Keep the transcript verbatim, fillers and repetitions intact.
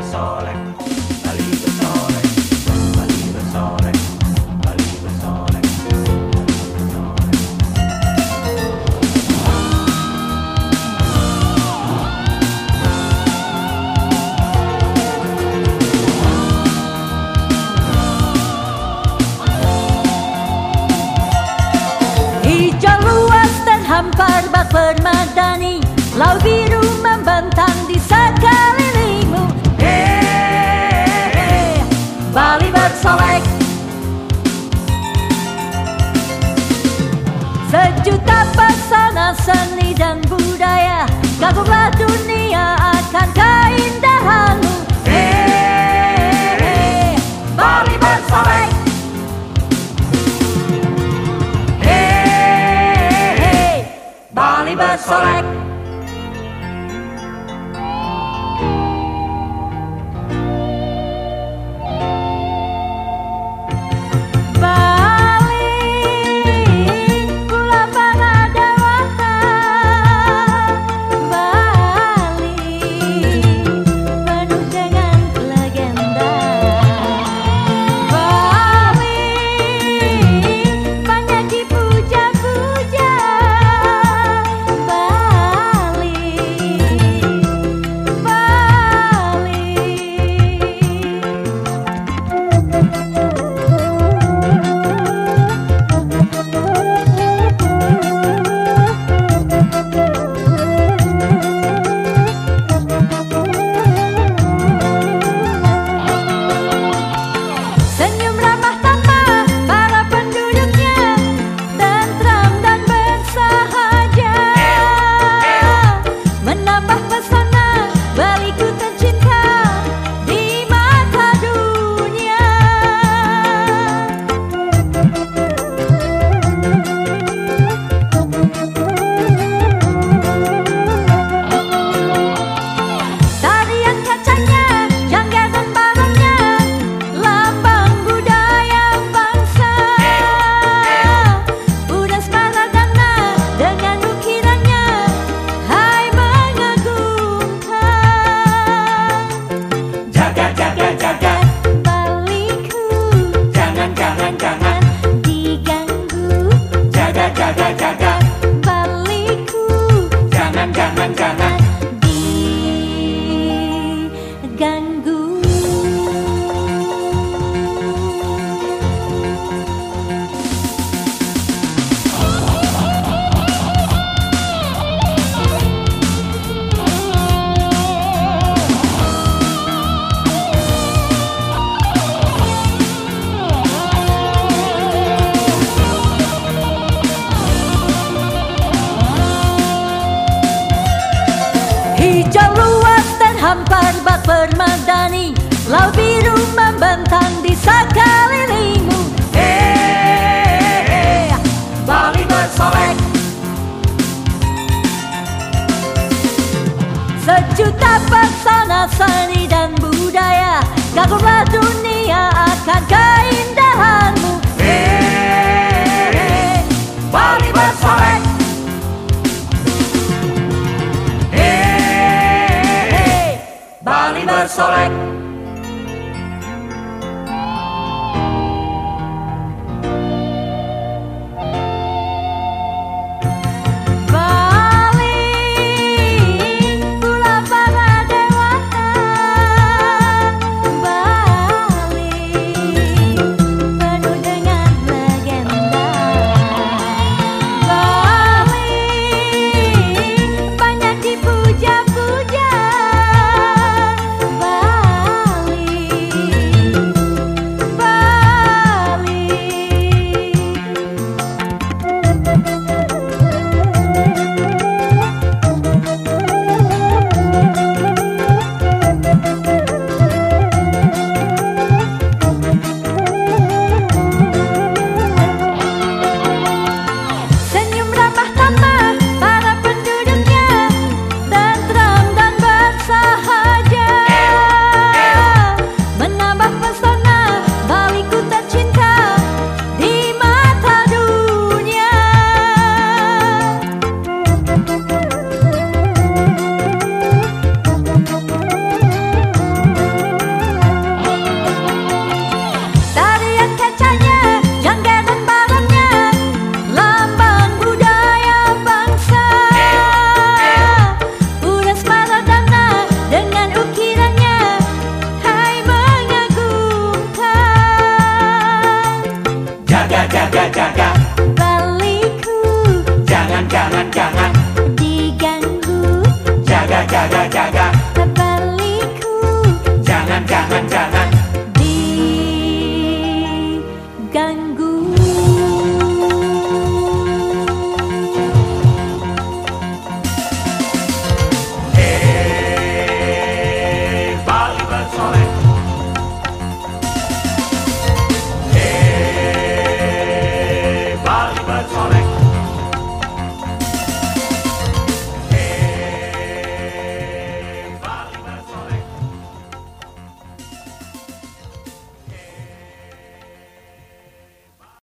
bersolek, Bali bersolek, Bali bersolek, Bali bersolek, hijau luas dan hampar bak permadani, laut biru membentang di sekelilingmu. Hey, Bali bersolek, sejuta pesona seni dan budaya, kagumlah dunia akan keindahanmu. Hey, Bali bersolek, hey, Bali bersolek. Hijau luas dan hampar bak permadani, laut biru membentang di sekelilingmu. Hey, Bali bersolek, sejuta pesona seni dan budaya, kagumlah dunia akan keindahanmu. Hey, Bali bersolek, Bali bersolek. Banyak dipuja-puja, Bali. jaga-jaga. Baliku Jangan, jangan, jangan diganggu. jaga-jaga-jaga.